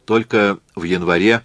Только в январе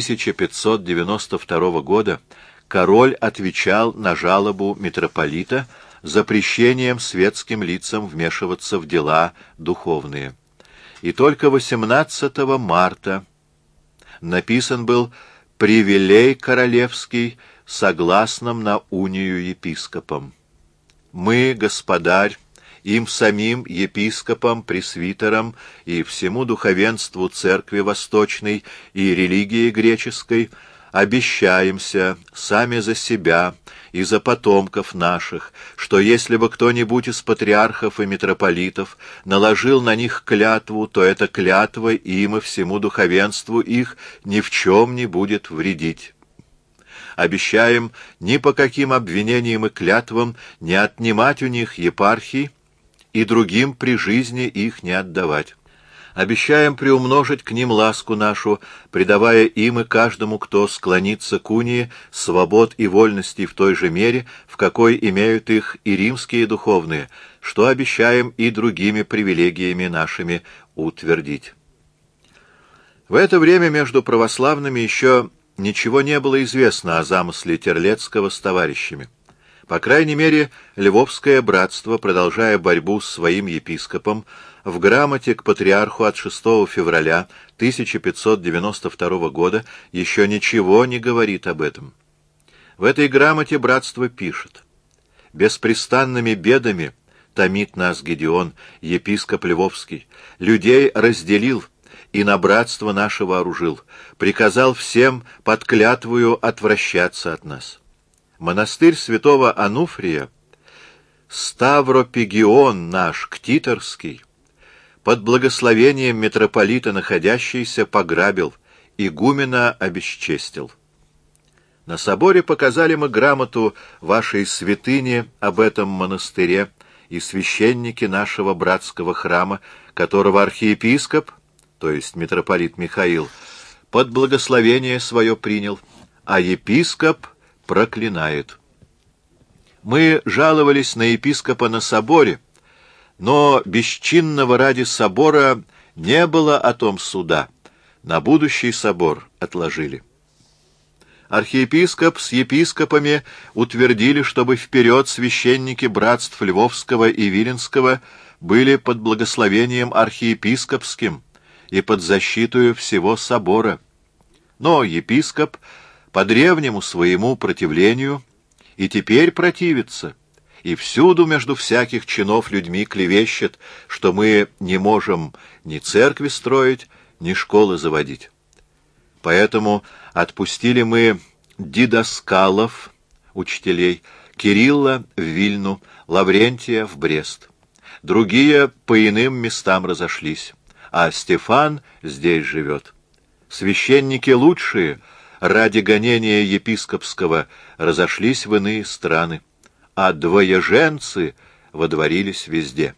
1592 года король отвечал на жалобу митрополита запрещением светским лицам вмешиваться в дела духовные. И только 18 марта написан был привилей королевский согласным на унию епископом. Мы, государь, им самим, епископам, пресвитерам и всему духовенству Церкви Восточной и религии греческой обещаемся сами за себя и за потомков наших, что если бы кто-нибудь из патриархов и митрополитов наложил на них клятву, то эта клятва им и всему духовенству их ни в чем не будет вредить. Обещаем ни по каким обвинениям и клятвам не отнимать у них епархий и другим при жизни их не отдавать. Обещаем приумножить к ним ласку нашу, придавая им и каждому, кто склонится к унии, свобод и вольностей в той же мере, в какой имеют их и римские духовные, что обещаем и другими привилегиями нашими утвердить. В это время между православными еще ничего не было известно о замысле Терлецкого с товарищами. По крайней мере, Львовское братство, продолжая борьбу с своим епископом, в грамоте к патриарху от 6 февраля 1592 года еще ничего не говорит об этом. В этой грамоте братство пишет: «Беспрестанными бедами томит нас Гедеон, епископ Львовский, людей разделил и на братство наше вооружил, приказал всем под клятвою отвращаться от нас. Монастырь святого Ануфрия, Ставропигион наш, Ктиторский, под благословением митрополита находящийся, пограбил, игумена обесчестил. На соборе показали мы грамоту вашей святыни об этом монастыре и священники нашего братского храма, которого архиепископ, то есть митрополит Михаил, под благословение свое принял, а епископ проклинает. Мы жаловались на епископа на соборе, но бесчинного ради собора не было о том суда. На будущий собор отложили. Архиепископ с епископами утвердили, чтобы вперед священники братств Львовского и Виленского были под благословением архиепископским и под защитою всего собора. Но епископ по древнему своему противлению и теперь противится, и всюду между всяких чинов людьми клевещет, что мы не можем ни церкви строить, ни школы заводить. Поэтому отпустили мы дидоскалов, учителей, Кирилла в Вильну, Лаврентия в Брест. Другие по иным местам разошлись, а Стефан здесь живет. Священники лучшие ради гонения епископского разошлись в иные страны, а двоеженцы водворились везде.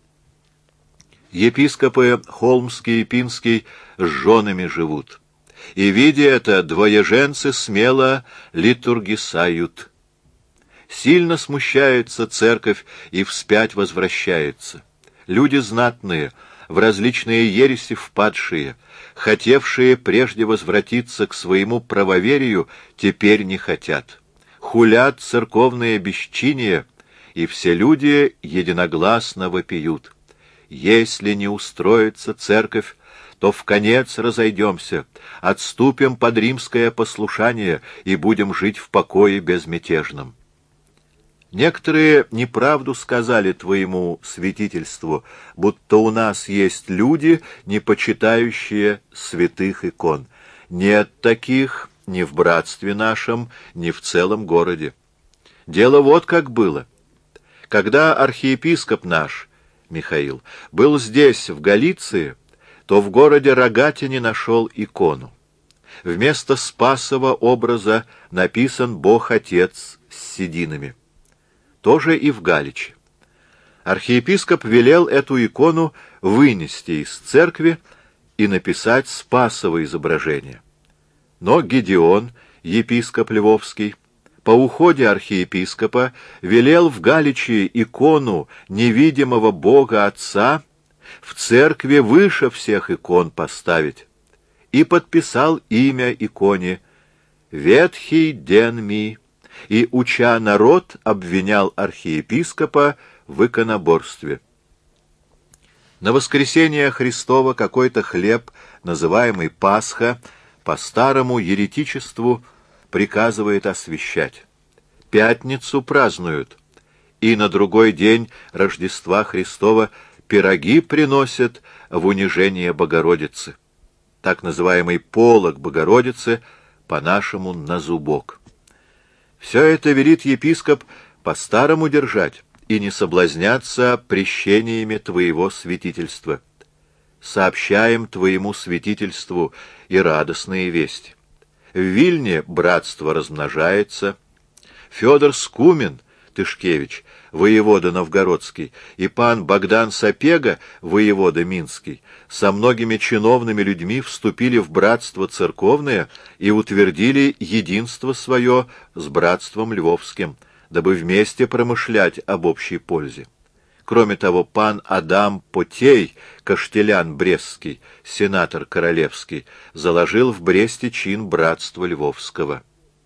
Епископы Холмский и Пинский с женами живут, и, видя это, двоеженцы смело литургисают. Сильно смущается церковь и вспять возвращается. Люди знатные, в различные ереси впадшие, хотевшие прежде возвратиться к своему правоверию, теперь не хотят. Хулят церковное бесчиние, и все люди единогласно вопиют: если не устроится церковь, то вконец разойдемся, отступим под римское послушание и будем жить в покое безмятежном. Некоторые неправду сказали твоему святительству, будто у нас есть люди, не почитающие святых икон. Нет таких ни в братстве нашем, ни в целом городе. Дело вот как было. Когда архиепископ наш, Михаил, был здесь, в Галиции, то в городе Рогатине нашел икону. Вместо Спасова образа написан Бог-Отец с сединами. Тоже и в Галиче. Архиепископ велел эту икону вынести из церкви и написать Спасово изображение. Но Гедеон, епископ Львовский, по уходе архиепископа велел в Галиче икону невидимого Бога Отца в церкви выше всех икон поставить, и подписал имя иконе «Ветхий ден ми», и, уча народ, обвинял архиепископа в иконоборстве. На воскресение Христово какой-то хлеб, называемый Пасха, по старому еретичеству приказывает освящать. Пятницу празднуют, и на другой день Рождества Христова пироги приносят в унижение Богородицы. Так называемый полог Богородицы, по-нашему на зубок. Все это велит епископ по-старому держать и не соблазняться прещениями твоего святительства. Сообщаем твоему святительству и радостные вести. В Вильне братство размножается. Федор Скумен, Тышкевич, воевода новгородский, и пан Богдан Сапега, воевода минский, со многими чиновными людьми вступили в братство церковное и утвердили единство свое с братством львовским, дабы вместе промышлять об общей пользе. Кроме того, пан Адам Потей, каштелян брестский, сенатор королевский, заложил в Бресте чин братства львовского.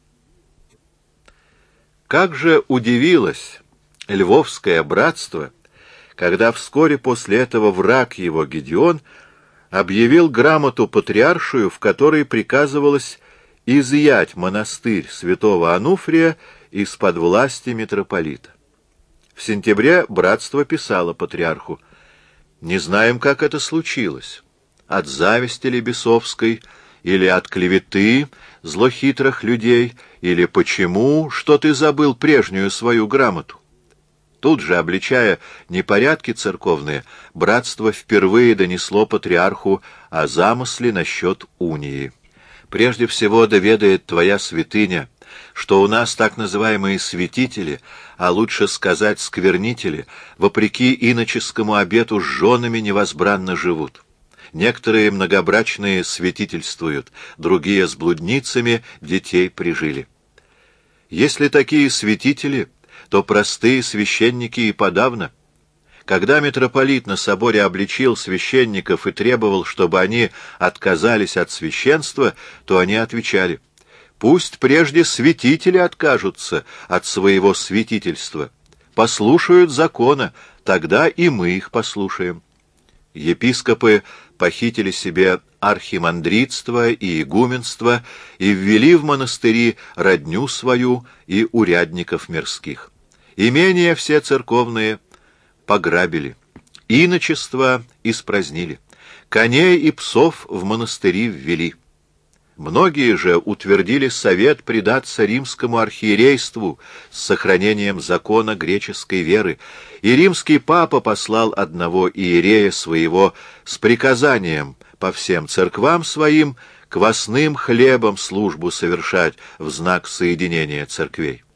Как же удивилось Львовское братство, когда вскоре после этого враг его Гедеон объявил грамоту патриаршую, в которой приказывалось изъять монастырь святого Ануфрия из-под власти митрополита. В сентябре братство писало патриарху: «Не знаем, как это случилось, от зависти ли бесовской, или от клеветы злохитрых людей, или почему, что ты забыл прежнюю свою грамоту». Тут же, обличая непорядки церковные, братство впервые донесло патриарху о замысле насчет унии. «Прежде всего доведает твоя святыня, что у нас так называемые святители, а лучше сказать сквернители, вопреки иноческому обету с женами невозбранно живут. Некоторые многобрачные святительствуют, другие с блудницами детей прижили. Если такие святители, то простые священники и подавно. Когда митрополит на соборе обличил священников и требовал, чтобы они отказались от священства, то они отвечали: «Пусть прежде святители откажутся от своего святительства, послушают закона, тогда и мы их послушаем». Епископы похитили себе архимандритство и игуменство и ввели в монастыри родню свою и урядников мирских. Имения все церковные пограбили, иночество испразднили, коней и псов в монастыри ввели. Многие же утвердили совет предаться римскому архиерейству с сохранением закона греческой веры, и римский папа послал одного иерея своего с приказанием по всем церквам своим квасным хлебом службу совершать в знак соединения церквей.